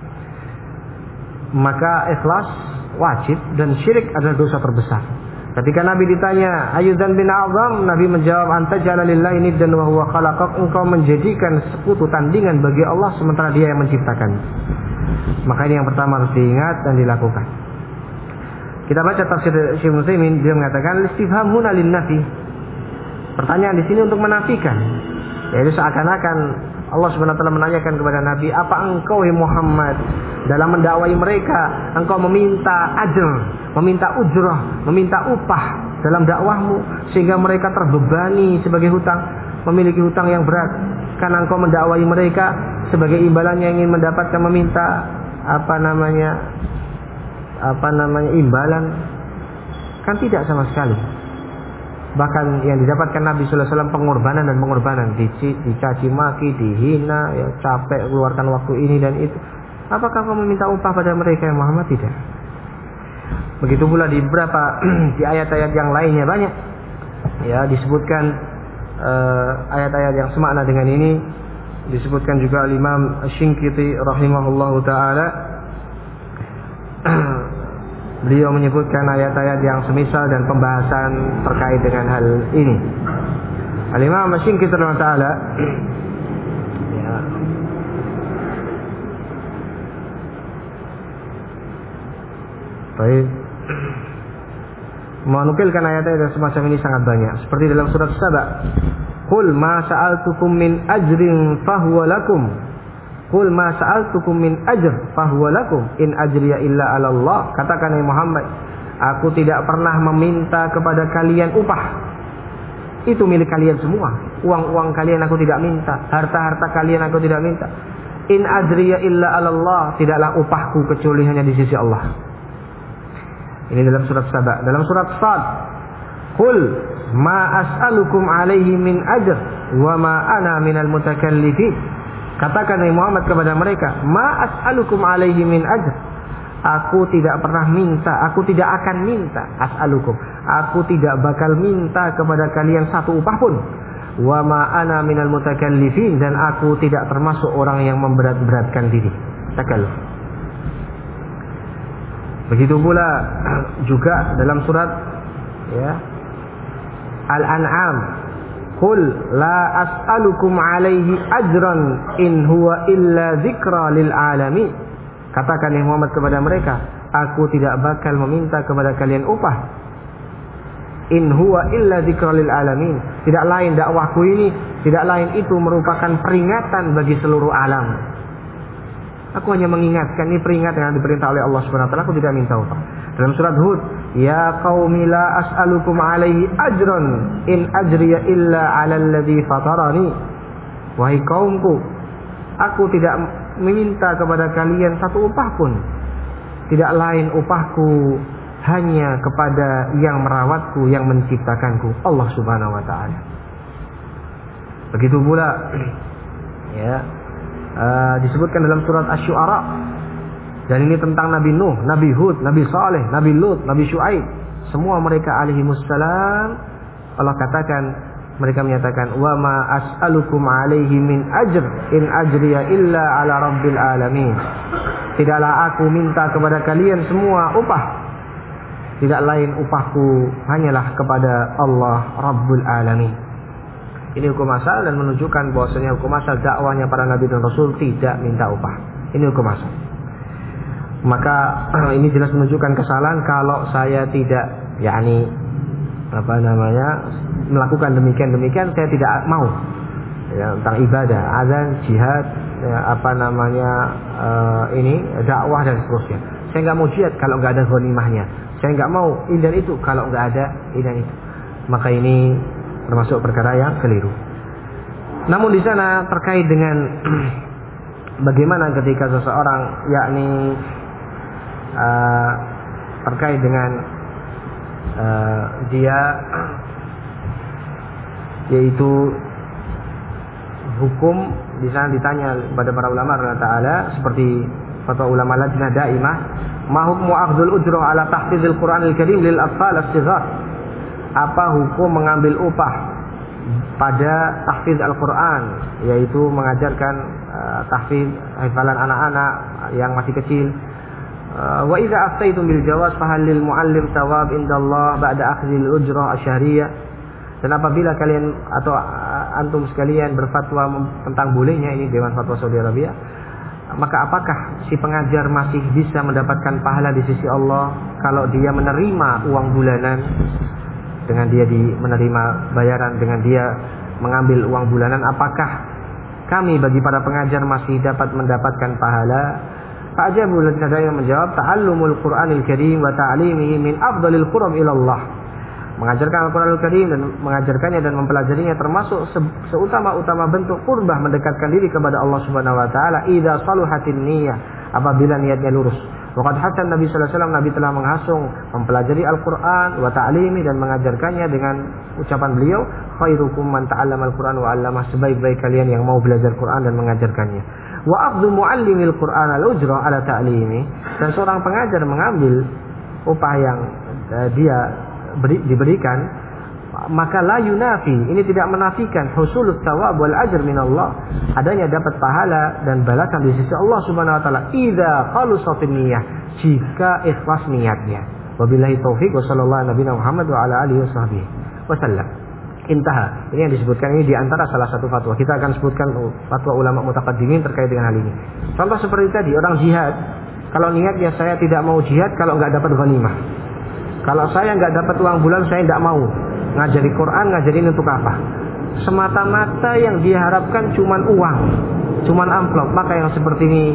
Maka ikhlas wajib, dan syirik adalah dosa terbesar. Ketika Nabi ditanya, ayu dzambin a'zam, Nabi menjawab, anta ja'ala lillahi niddan wa huwa khalaqak, engkau menjadikan sekutu tandingan bagi Allah sementara Dia yang menciptakan. Maka ini yang pertama harus diingat dan dilakukan. Kita baca tafsir Syekh Utsaimin, dia mengatakan istifham huna lin-nafi. Pertanyaan di sini untuk menafikan. Yaitu seakan-akan Allah Subhanahu wa taala menanyakan kepada Nabi, apa engkau ya Muhammad dalam mendakwai mereka, engkau meminta ajr, meminta ujrah, meminta upah dalam dakwahmu sehingga mereka terbebani sebagai hutang, memiliki hutang yang berat, karena engkau mendakwai mereka sebagai imbalannya ingin mendapatkan meminta apa namanya apa namanya imbalan? Kan tidak sama sekali. Bahkan yang didapatkan Nabi sallallahu alaihi wasallam pengorbanan dan pengorbanan, dicaci maki, dihina, ya capek keluarkan waktu ini dan itu. Apakah kau meminta upah pada mereka yang Muhammad? Tidak. Begitu pula di beberapa di ayat-ayat yang lainnya banyak. Ya, disebutkan uh, ayat-ayat yang semakna dengan ini. Disebutkan juga Imam Asy-Shinqiti rahimahullahu taala. Beliau menyebutkan ayat-ayat yang semisal dan pembahasan terkait dengan hal ini. Al-Imam Asy-Shinqiti rahimahullahu taala ya, baik, menukilkan ayat-ayat semacam ini sangat banyak. Seperti dalam surat Saba, qul ma sa'altukum min ajrin fahuwa lakum. Qul ma sa'altukum min ajr fahuwa lakum in ajriya illa 'ala Allah. Katakan ya Muhammad, aku tidak pernah meminta kepada kalian upah. Itu milik kalian semua. Uang-uang kalian aku tidak minta, harta-harta kalian aku tidak minta. In ajriya illa 'ala Allah, tidaklah upahku kecuali hanya di sisi Allah. Ini dalam surat Saba. Dalam surat Sad, qul ma as'alukum 'alaihi min ajr wa ma ana minal mutakallifin. Katakan ya Muhammad kepada mereka, ma as'alukum 'alaihi min ajr. Aku tidak pernah minta, aku tidak akan minta. As'alukum, aku tidak bakal minta kepada kalian satu upah pun. Wa ma ana minal mutakallifin, dan aku tidak termasuk orang yang memberat-beratkan diri. Takalluf. Begitu pula juga dalam surat ya Al-An'am, qul la as'alukum 'alaihi ajran in huwa illa dzikra lil alamin. Katakan ya Muhammad kepada mereka, aku tidak bakal meminta kepada kalian upah. In huwa illa dzikra lil alamin. Tidak lain dakwahku ini, tidak lain itu merupakan peringatan bagi seluruh alam. Aku hanya mengingatkan, ini peringatan yang diperintah oleh Allah Subhanahu wa taala, aku tidak minta upah. Dalam surat Hud, ya qaumi la as'alukum 'alaihi ajran in ajriya illa 'alal ladzi fatarani. Wahai kaumku, aku tidak meminta kepada kalian satu upah pun. Tidak lain upahku hanya kepada yang merawatku, yang menciptakanku, Allah Subhanahu wa taala. Begitu pula ya Uh, disebutkan dalam surat Asy-Syu'ara, dan ini tentang Nabi Nuh, Nabi Hud, Nabi Saleh, Nabi Lut, Nabi Syuaib, semua mereka alaihimussalam. Allah katakan, mereka menyatakan, wa ma as'alukum 'alaihi min ajr in ajriya illa 'ala rabbil alamin. Tidaklah aku minta kepada kalian semua upah, tidak lain upahku hanyalah kepada Allah Rabbul Alamin. Ini hukum asal dan menunjukkan bahwasanya hukum asal dakwahnya para nabi dan rasul tidak minta upah. Ini hukum asal. Maka ini jelas menunjukkan kesalahan kalau saya tidak, yakni apa namanya, melakukan demikian demikian, saya tidak mau. ya, tentang ibadah, azan, jihad, ya, apa namanya uh, ini dakwah dan seterusnya. Saya nggak mau jihad kalau nggak ada ghanimahnya. Saya nggak mau ini dan itu kalau nggak ada ini dan itu. Maka ini termasuk perkara yang keliru. Namun di sana terkait dengan bagaimana ketika seseorang yakni uh, terkait dengan uh, dia yaitu hukum, di sana ditanya kepada para ulama radhiyallahu taala seperti fatwa ulama lajnah daimah, ma hukmu akhdul ujrah ala tahfizil Qur'anil Karim lil atfal as-sighar. Apa hukum mengambil upah pada tahfiz Al-Qur'an, yaitu mengajarkan uh, tahfiz hafalan anak-anak yang masih kecil. Uh, wa idza aftaitum bil jawaz fa hal lil muallim thawab indallah ba'da akhdhil ujrah asy-syahriyyah. Dan apabila kalian atau antum sekalian berfatwa tentang bolehnya ini Dewan Fatwa Saudi Arabia, maka apakah si pengajar masih bisa mendapatkan pahala di sisi Allah kalau dia menerima uang bulanan, dengan dia di menerima bayaran, dengan dia mengambil uang bulanan? Apakah kami bagi para pengajar masih dapat mendapatkan pahala? Pak Jabul Nadaya menjawab, ta'allumul Qur'anil Karim wa ta'limihi min afdalil qurab ila Allah. Mengajarkan Al-Quranul Karim dan mengajarkannya dan mempelajarinya termasuk se- seutama-utama bentuk qurbah, mendekatkan diri kepada Allah Subhanahu wa taala idza saluhatin niyyah, apabila niatnya lurus. Waqad hasan Nabi sallallahu alaihi wasallam, Nabi telah menghasung mempelajari Al-Quran wa ta'limi dan mengajarkannya dengan ucapan beliau, khairukum man ta'allama Al-Quran wa 'allamah, sebaik-baik kalian yang mau belajar Quran dan mengajarkannya. Wa afdhu muallimil Quran al-ujra ala ta'limi, dan seorang pengajar mengambil upah yang uh, dia beri, diberikan, maka la yunafi, ini tidak menafikan husulut thawab wal ajr min Allah, adanya dapat pahala dan balasan di sisi Allah Subhanahu wa taala idza khalusatin niyyah, jika ikhlas niatnya. Wabillahi taufiq wa sallallahu ala nabiyina Muhammad wa ala alihi washabbihi wasallam. Intaha. Ini yang disebutkan ini di antara salah satu fatwa. Kita akan sebutkan fatwa ulama mutaqaddimin terkait dengan hal ini. Contoh seperti tadi, orang jihad, kalau niatnya saya tidak mau jihad kalau enggak dapat ghanimah. Kalau saya nggak dapat uang bulan, saya nggak mau ngajari Quran, ngajarin untuk apa? Semata-mata yang diharapkan cuman uang, cuman amplop. Maka yang seperti ini,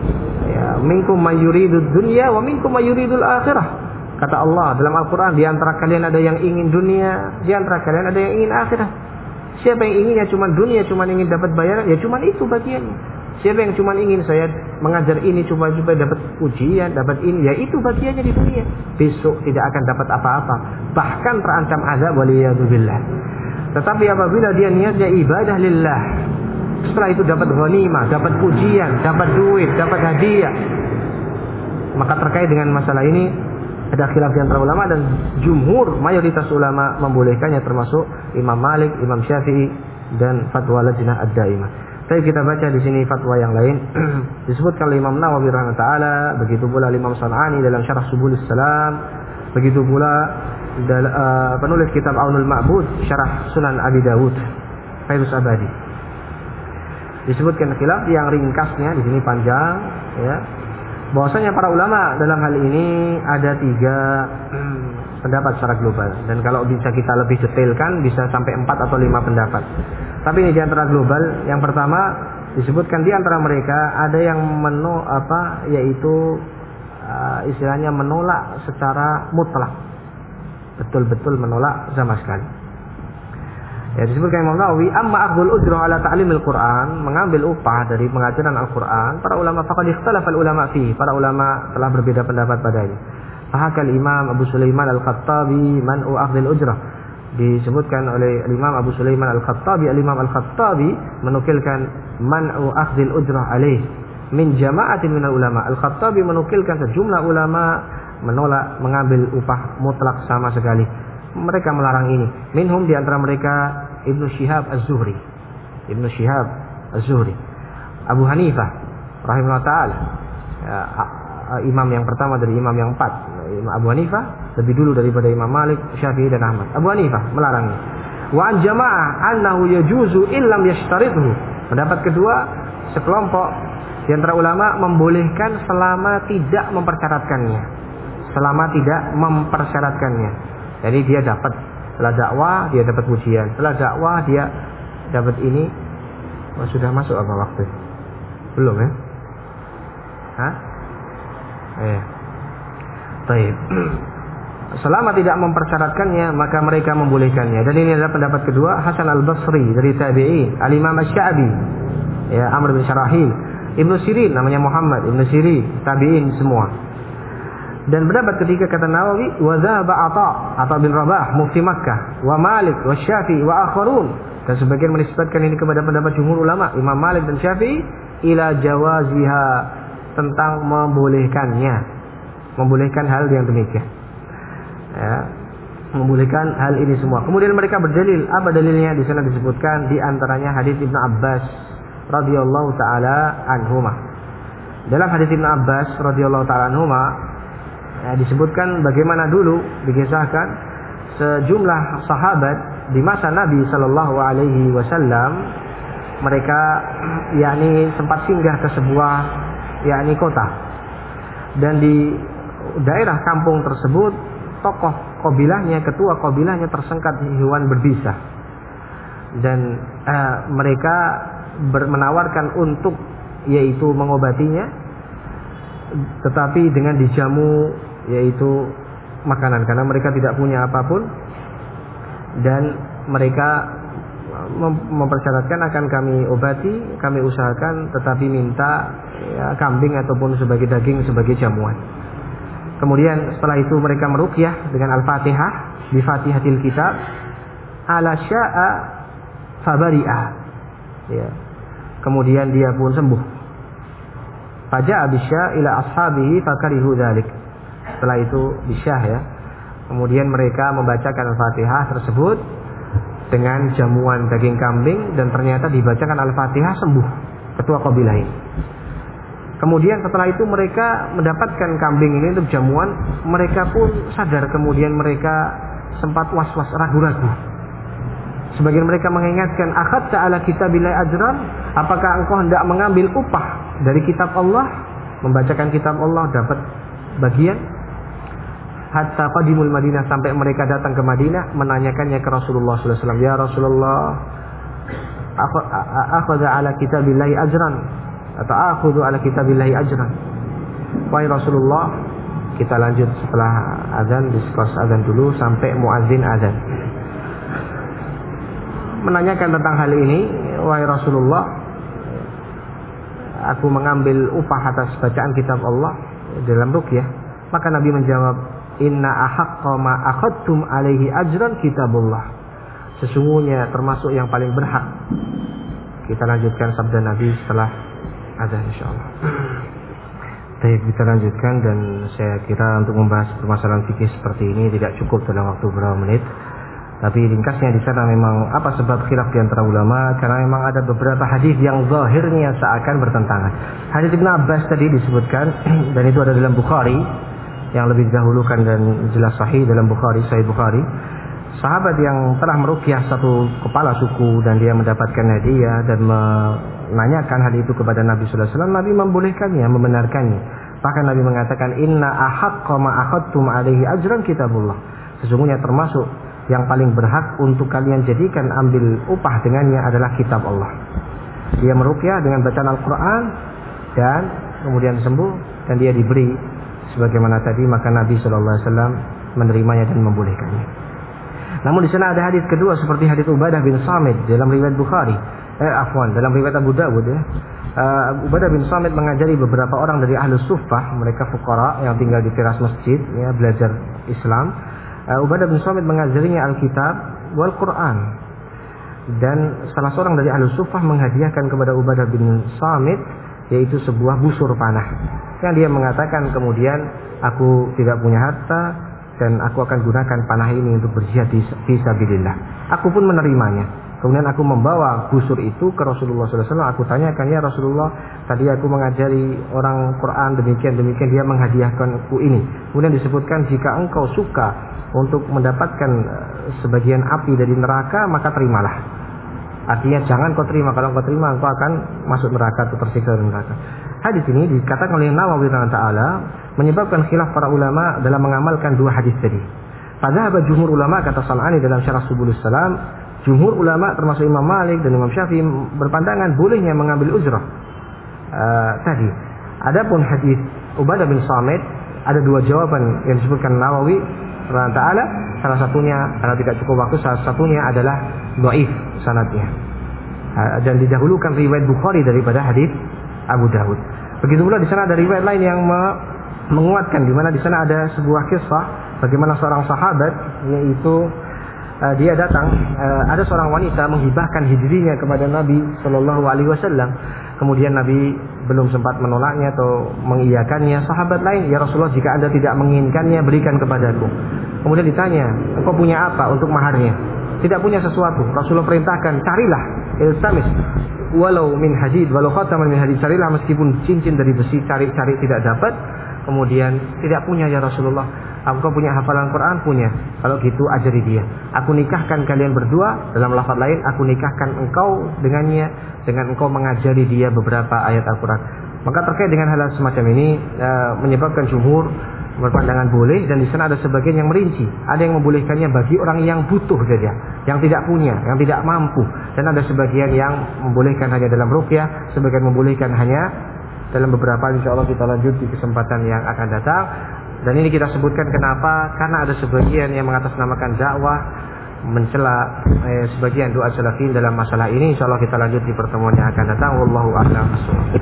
ya, minkum mayuridud dunya wa minkum mayuridul akhirah. Kata Allah dalam Al-Quran, di antara kalian ada yang ingin dunia, di antara kalian ada yang ingin akhirat. Siapa yang inginnya cuman dunia, cuman ingin dapat bayaran, ya cuman itu bagiannya. Siapa yang cuma ingin saya mengajar ini cuma supaya dapat ujian, dapat ini, ya itu bagiannya di dunia. Besok tidak akan dapat apa-apa, bahkan terancam azab waliyadzubillah. Tetapi apabila dia niatnya ibadah lillah, setelah itu dapat ghanimah, dapat ujian, dapat duit, dapat hadiah, maka terkait dengan masalah ini ada khilaf di antara ulama, dan jumhur mayoritas ulama membolehkannya, termasuk Imam Malik, Imam Syafi'i, dan fatwa Lajnah ad-Daimah. Tapi kita baca di sini fatwa yang lain disebutkan oleh Imam Nawawi rahimahullah taala, begitu pula Imam San'ani dalam Syarah Subulis Salam, begitu pula dal, uh, penulis kitab Aunul Ma'bud Syarah Sunan Abi Dawud Fairuz Abadi. Disebutkan khilaf yang ringkasnya di sini panjang, ya. Bahwasanya para ulama dalam hal ini ada tiga hmm, pendapat secara global, dan kalau bisa kita lebih detailkan bisa sampai empat atau lima pendapat. Tapi ini di antara global. Yang pertama disebutkan di antara mereka ada yang meno apa yaitu uh, istilahnya menolak secara mutlak, betul-betul menolak sama sekali. Ya, disebutkan Imam Nawawi, amma akhdul ujrah ala ta'limil Quran, mengambil upah dari pengajaran Al-Quran, para ulama faqad ikhtalafa ulama fi, para ulama telah berbeda pendapat padanya. Fahakal Imam Abu Sulaiman Al-Khattabi man'u akhdil ujrah, disebutkan oleh Imam Abu Sulaiman Al-Khattabi, Al-Imam Al-Khattabi menukilkan man'u akhdil ujrah alaih min jama'atin minal ulama. Al-Khattabi menukilkan sejumlah ulama menolak mengambil upah mutlak sama sekali. Mereka melarang ini. Minhum, di antara mereka Ibnu Syihab Az-Zuhri, Ibnu Syihab Az-Zuhri, Abu Hanifah rahimahullah taala, ya, imam yang pertama dari imam yang empat. Imam Abu Hanifah lebih dulu daripada Imam Malik, Syafi'i dan Ahmad. Abu Hanifah melarangnya. Wa an jama'ah annahu yajuzu illam yashtarithu. Pendapat kedua, sekelompok di antara ulama membolehkan selama tidak mempersyaratkannya. Selama tidak mempersyaratkannya. Jadi dia dapat, setelah dakwah dia dapat pujian, setelah dakwah dia dapat ini, Oh, sudah masuk apa waktu? Belum ya? Hah? Eh. Baik. Selama tidak mempersyaratkannya maka mereka membolehkannya. Dan ini adalah pendapat kedua Hasan Al-Basri dari tabi'in, Al-Imam Asy-Sya'bi, ya, Amr bin Syarahil, Ibnu Sirin namanya Muhammad, Ibnu Sirin, tabi'in semua. Dan pendapat ketiga kata Nawawi, wa dzaba Atha, Atha bin Rabah, mufti Makkah, wa Malik, wa Syafi'i, wa akharun. Dan sebagian menisbatkan ini kepada pendapat jumhur ulama, Imam Malik dan Syafi'i, ila jawaziha, tentang membolehkannya, membolehkan hal yang demikian. Ya, membolehkan hal ini semua. Kemudian mereka berdalil. Apa dalilnya? Di sana disebutkan di antaranya hadis Ibnu Abbas radhiyallahu taala anhuma. Dalam hadis Ibnu Abbas radhiyallahu taala anhuma, ya, disebutkan bagaimana dulu dikisahkan sejumlah sahabat di masa Nabi sallallahu alaihi wasallam, mereka yakni sempat singgah ke sebuah yakni kota. Dan di daerah kampung tersebut tokoh kabilahnya, ketua kabilahnya tersengkat hewan berbisa, dan eh, mereka ber- menawarkan untuk yaitu mengobatinya, tetapi dengan dijamu yaitu makanan, karena mereka tidak punya apapun, dan mereka mem- mempersyaratkan akan kami obati, kami usahakan, tetapi minta ya, kambing ataupun sebagai daging sebagai jamuan. Kemudian setelah itu mereka meruqyah dengan Al-Fatihah, bi Fatihatil Kitab, ala sya'a fabari'a. Ya. Kemudian dia pun sembuh. Faja'a bisya ila ashabihi fakarihu dzalik. Setelah itu bisyah ya. Kemudian mereka membacakan Al-Fatihah tersebut dengan jamuan daging kambing, dan ternyata dibacakan Al-Fatihah sembuh ketua kabilah ini. Kemudian setelah itu mereka mendapatkan kambing ini untuk jamuan, mereka pun sadar, kemudian mereka sempat was-was, ragu-ragu. Sebagian mereka mengingatkan, akhadta ala kitabillahi ajran, apakah engkau hendak mengambil upah dari kitab Allah, membacakan kitab Allah dapat bagian? Hatta qadimul Madinah, sampai mereka datang ke Madinah menanyakannya ke Rasulullah sallallahu alaihi wasallam, ya Rasulullah, akhadha ala kitabillahi ajran, atau akhudhu ala kitabillahi ajran. Wahai Rasulullah, kita lanjut setelah azan, diskus azan dulu sampai muadzin azan. Menanyakan tentang hal ini, wahai Rasulullah, aku mengambil upah atas bacaan kitab Allah dalam ruqyah. Maka Nabi menjawab, inna ahaqqa ma akhadtum alaihi ajran kitabullah. Sesungguhnya termasuk yang paling berhak. Kita lanjutkan sabda Nabi setelah ada insyaallah. Baik, kita lanjutkan, dan saya kira untuk membahas permasalahan fikih seperti ini tidak cukup dalam waktu beberapa menit. Tapi ringkasnya di sana memang apa sebab khilaf di antara ulama, karena memang ada beberapa hadis yang zahirnya seakan bertentangan. Hadis Ibnu Abbas tadi disebutkan dan itu ada dalam Bukhari yang lebih didahulukan dan jelas sahih dalam Bukhari, Sahih Bukhari. Sahabat yang telah meruqyah satu kepala suku dan dia mendapatkan hadiah dan menanyakan hal itu kepada Nabi sallallahu alaihi wasallam, Nabi membolehkannya, membenarkannya. Bahkan Nabi mengatakan, inna ahaqqa ma akhadtum alaihi ajran kitabullah. Sesungguhnya termasuk yang paling berhak untuk kalian jadikan ambil upah dengannya adalah kitab Allah. Dia meruqyah dengan bacaan Al-Quran dan kemudian sembuh, dan dia diberi sebagaimana tadi, maka Nabi sallallahu alaihi wasallam menerimanya dan membolehkannya. Namun di sana ada hadis kedua seperti hadis Ubadah bin Samit dalam riwayat Bukhari, eh afwan dalam riwayat Abu Dawud ya. Uh, Ubadah bin Samit mengajari beberapa orang dari Ahlus Suffah, mereka fuqara yang tinggal di teras masjid ya, belajar Islam. Uh, Ubadah bin Samit mengajarinya Alkitab wal Quran. Dan salah seorang dari Ahlus Suffah menghadiahkan kepada Ubadah bin Samit yaitu sebuah busur panah. Yang dia mengatakan kemudian, aku tidak punya harta dan aku akan gunakan panah ini untuk berjihad fi sabilillah. Aku pun menerimanya. Kemudian aku membawa busur itu ke Rasulullah sallallahu alaihi wasallam. Aku tanyakan, ya Rasulullah, tadi aku mengajari orang Quran demikian-demikian, dia menghadiahkanku ini. Kemudian disebutkan, jika engkau suka untuk mendapatkan sebagian api dari neraka, maka terimalah. Artinya jangan kau terima, kalau kau terima engkau akan masuk neraka atau tersiksa di neraka. Hadis ini dikatakan oleh Nawawi rahimahullah menyebabkan khilaf para ulama dalam mengamalkan dua hadis tadi. Padahal jumhur ulama, kata San'ani dalam Syarah Subulus Salam, Jumhur ulama termasuk Imam Malik dan Imam Syafi'i berpandangan bolehnya mengambil uzrah. Uh, tadi. Adapun hadis Ubadah bin Samit, ada dua jawaban yang disebutkan Nawawi rahimahullah taala. Salah satunya karena tidak cukup waktu, salah satunya adalah dhaif sanadnya. Uh, dan didahulukan riwayat Bukhari daripada hadis Abu Dawud. Begitu pula di sana ada riwayat lain yang me- menguatkan, di mana di sana ada sebuah kisah bagaimana seorang sahabat, yaitu uh, dia datang, uh, ada seorang wanita menghibahkan hijrinya kepada Nabi Shallallahu Alaihi Wasallam. Kemudian Nabi belum sempat menolaknya atau mengiyakannya. Sahabat lain, ya Rasulullah, jika Anda tidak menginginkannya, berikan kepadaku. Kemudian ditanya, engkau punya apa untuk maharnya? Tidak punya sesuatu. Rasulullah perintahkan, carilah iltamis walau min hadid, walau khataman min hadid, carilah meskipun cincin dari besi, cari-cari tidak dapat. Kemudian tidak punya ya Rasulullah. Engkau punya hafalan Quran? Punya. Kalau gitu ajari dia. Aku nikahkan kalian berdua. Dalam lafaz lain, aku nikahkan engkau dengannya, dengan engkau mengajari dia beberapa ayat Al-Quran. Maka terkait dengan hal semacam ini e, menyebabkan jumhur berpandangan boleh, dan di sana ada sebagian yang merinci. Ada yang membolehkannya bagi orang yang butuh saja, yang tidak punya, yang tidak mampu. Dan ada sebagian yang membolehkan hanya dalam ruqyah, sebagian membolehkan hanya dalam beberapa. Insya Allah kita lanjut di kesempatan yang akan datang. Dan ini kita sebutkan kenapa? Karena ada sebagian yang mengatasnamakan dakwah, mencela eh, sebagian doa salafin dalam masalah ini. Insya Allah kita lanjut di pertemuan yang akan datang. Wallahu a'lam bishawab.